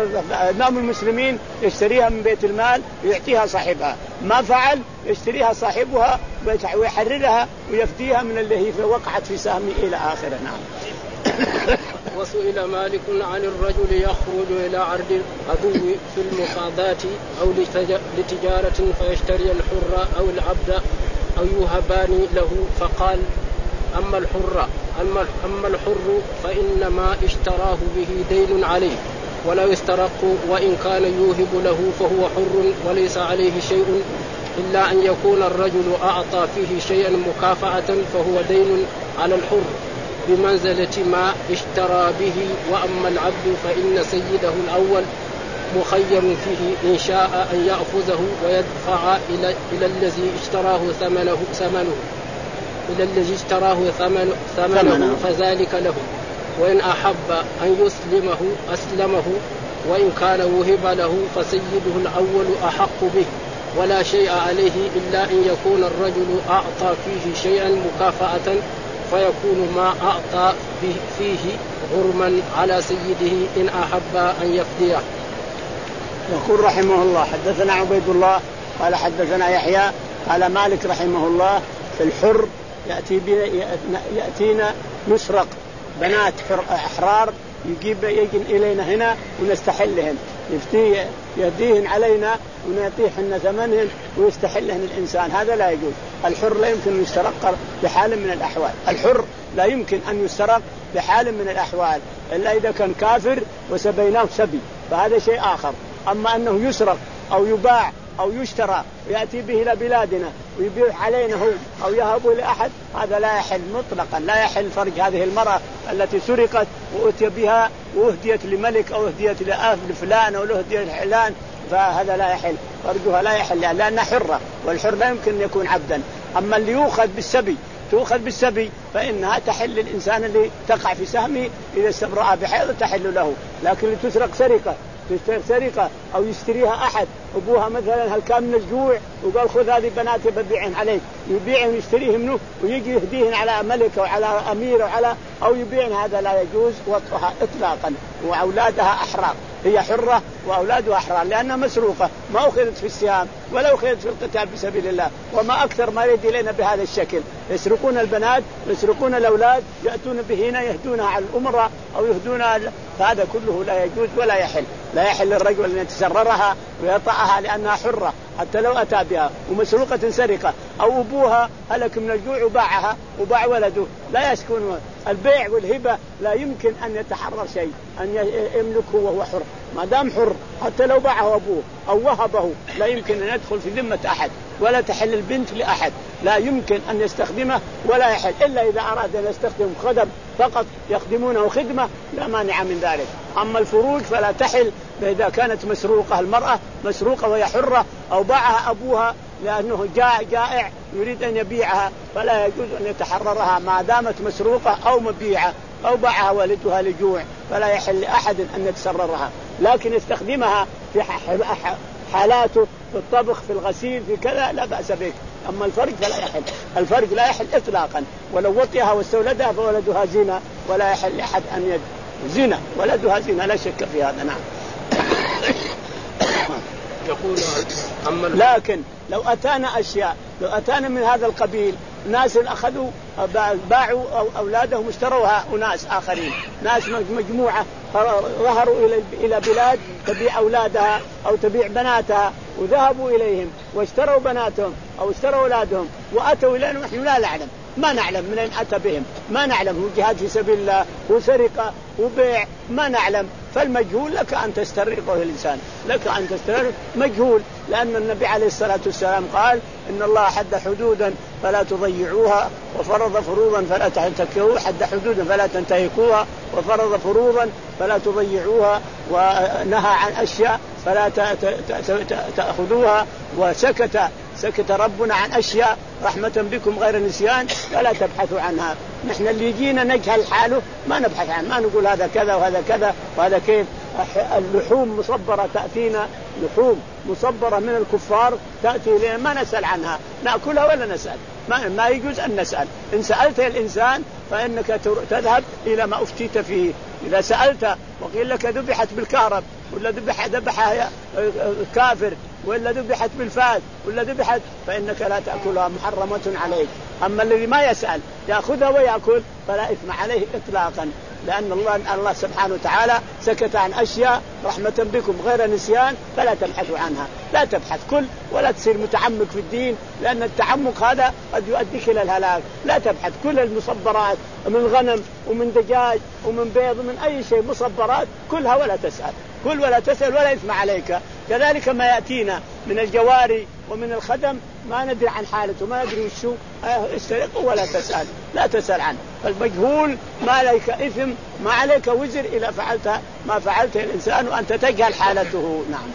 فإمام المسلمين يشتريها من بيت المال ويعطيها صاحبها، ما فعل يشتريها صاحبها ويحررها ويفديها من اللي هي وقعت في سهم إلى آخره. نعم. وسئل مالك عن الرجل يخرج إلى عرض العدو في المفاضات أو لتجارة فيشتري الحر أو العبد أو يهبان له، فقال أما الحر أما الحر فإنما اشتراه به دين عليه ولا يسترق، وإن كان يوهب له فهو حر وليس عليه شيء إلا أن يكون الرجل أعطى فيه شيئا مكافأة فهو دين على الحر بمنزلة ما اشترى به. وأما العبد فإن سيده الأول مخير فيه إن شاء أن يأخذه ويدفع إلى إلى الذي اشتراه ثمنه ثمنه إلى الذي اشتراه ثمنه, ثمنه فذلك له، وإن أحب أن يسلمه أسلمه، وإن كان وهب له فسيده الأول أحق به ولا شيء عليه إلا أن يكون الرجل أعطى فيه شيئا مكافأة فيكون ما أعطى فيه غرما على سيده إن أحب أن يفديه. يقول رحمه الله حدثنا عبيد الله قال حدثنا يحيى قال مالك رحمه الله في الحر يأتي يأتينا نسرق بنات أحرار يجيب يجن إلينا هنا ونستحلهن، يفتي يهديهن علينا ونعطيهن ثمنهن ويستحلهن الإنسان، هذا لا يجوز. الحر لا يمكن أن يسترق بحال من الأحوال، الحر لا يمكن أن يسترق بحال من الأحوال إلا إذا كان كافر وسبيناه سبي، فهذا شيء آخر. أما أنه يسرق أو يباع أو يشترى ويأتي به إلى بلادنا ويبيع علينا هو أو يهبه لأحد، هذا لا يحل مطلقا، لا يحل فرج هذه المرأة التي سرقت وأتي بها وأهديت لملك أو أهديت لفلان أو أهديت لحلان، فهذا لا يحل فرجها، لا يحل لأنها حرة، والحر لا يمكن أن يكون عبدا. أما اللي يؤخذ بالسبي تؤخذ بالسبي فإنها تحل للإنسان اللي تقع في سهمه إذا استبرأ بحيض تحل له، لكن اللي تسرق سرقة سرقة أو يشتريها أحد أبوها مثلا هل كان من الجوع وقال خذ هذه بناتي ببيعهن عليك، يبيعهن ويشتريهم منه ويجي يهديهن على ملك أو على أمير أو على أو يبيعهن، هذا لا يجوز وطئها إطلاقا. وأولادها أحرار، هي حرة وأولادها أحرار لأنها مسروقة ما أخذت في السهام، ولو خيرت في القتال في سبيل الله. وما أكثر ما يريد إلينا بهذا الشكل، يسرقون البنات ويسرقون الأولاد، يأتون بهنا يهدونها على الأمراء أو يهدونها، فهذا كله لا يجوز ولا يحل. لا يحل للرجل أن يتسررها ويطأها لأنها حرة حتى لو أتى بها، ومسروقة سرقة، أو أبوها هلك من الجوع وباعها وباع ولده، لا يسكن. البيع والهبة لا يمكن أن يتحرر شيء، أن يملكه وهو حر، ما دام حر حتى لو باعه أبوه أو وهبه لا يمكن أن يدخل في ذمة أحد، ولا تحل البنت لأحد، لا يمكن أن يستخدمه ولا يحل، إلا إذا أراد أن يستخدم خدم فقط يخدمونه خدمة لا مانع من ذلك. أما الفروج فلا تحل إذا كانت مسروقة، المرأة مسروقة وهي حرة أو باعها أبوها لأنه جاء جائع يريد أن يبيعها، فلا يجوز أن يتحررها ما دامت مسروقة أو مبيعة، أو باعها والدها لجوع، فلا يحل لأحد أن يتسررها، لكن يستخدمها في حالاته، في الطبخ، في الغسيل، في كذا لا بأس به. أما الفرج فلا يحل، الفرج لا يحل إطلاقا، ولو وطئها واستولدها فولدها زنا، ولا يحل لأحد أن يد زنا، ولدها زنا لا شك في هذا. نعم. يقول أما لكن لو أتانا أشياء، لو أتانا من هذا القبيل ناس أخذوا باعوا أولادهم اشتروها أناس آخرين، ناس مجموعة ظهروا إلى إلى بلاد تبيع أولادها أو تبيع بناتها، وذهبوا إليهم واشتروا بناتهم أو اشتروا أولادهم وأتوا إلينا ونحن لا نعلم، ما نعلم من أين أتى بهم، ما نعلم هو جهاد في سبيل الله وسرقة وبيع، ما نعلم. فالمجهول لك أن تسترقه الإنسان، لك أن تسترقه مجهول، لأن النبي عليه الصلاة والسلام قال إن الله حد حدودا فلا تضيعوها، وفرض فروضا فلا تنتهكوها، حد حدودا فلا تنتهكوها، وفرض فروضا فلا تضيعوها، ونهى عن أشياء فلا تأخذوها، وسكت سكت ربنا عن أشياء رحمة بكم غير نسيان فلا تبحثوا عنها. نحن اللي يجينا نجهل حاله ما نبحث عنه، ما نقول هذا كذا وهذا كذا وهذا كيف. اللحوم مصبرة تأتينا، لحوم مصبرة من الكفار تأتي إلينا ما نسأل عنها، نأكلها ولا نسأل، ما, ما يجوز أن نسأل. إن سألت الإنسان فإنك تذهب إلى ما أفتيت فيه. إذا سألت وقيل لك ذبحت بالكهرب ولا ذبح ذبحها كافر ولا ذبحت بالفاس ولا ذبحت، فإنك لا تأكلها، محرمة عليك. أما الذي ما يسأل يأخذها ويأكل فلا إثم عليه إطلاقا، لأن الله الله سبحانه وتعالى سكت عن أشياء رحمة بكم غير نسيان فلا تبحثوا عنها. لا تبحث كل ولا تصير متعمق في الدين، لأن التعمق هذا قد يؤديك إلى الهلاك. لا تبحث كل المصبرات من غنم ومن دجاج ومن بيض ومن أي شيء مصبرات كلها ولا تسأل، كل ولا تسأل ولا إثم عليك. كذلك ما يأتينا من الجواري ومن الخدم ما ندري عن حالته، ما ندري وشو استرقه ولا تسأل، لا تسأل عنه. فالمجهول ما عليك إثم، ما عليك وزر إلى فعلت ما فعلته الإنسان وأنت تجهل حالته. نعم.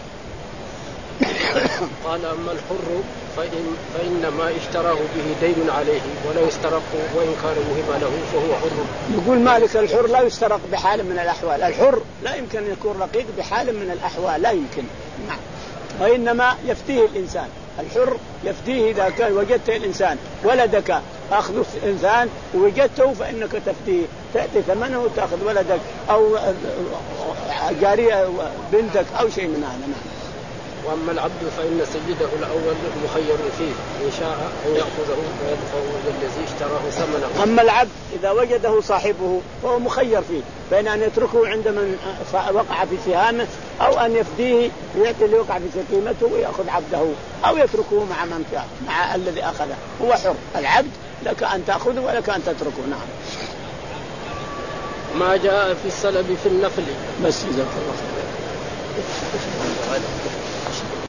قال أما الحر فإن فإنما اشتراه به دين عليه ولا يسترق، وإن كان مهبا له فهو حر. يقول مالك الحر لا يسترق بحال من الأحوال، الحر لا يمكن أن يكون رقيق بحال من الأحوال، لا يمكن. نعم. وإنما يفتيه الإنسان، الحر يفتيه إذا كان وجدت الإنسان ولدك أخذ الإنسان ووجدته فإنك تفتيه، تأتي ثمنه وتأخذ ولدك أو جارية بنتك أو شيء من هذا. نعم. وأما العبد فإن سيده الأول مخير فيه، إن شاء أن يأخذه ويدفعه الذي اشتراه ثمنه. أما العبد إذا وجده صاحبه فهو مخير فيه بين أن يتركه عند من وقع في سهامه أو أن يفديه ويأتي اللي وقع في سقيمته ويأخذ عبده، أو يتركه مع من كان مع الذي أخذه، هو حر. العبد لك أن تأخذه ولك أن تتركه. نعم. ما جاء في السلب في النفل. بس إذا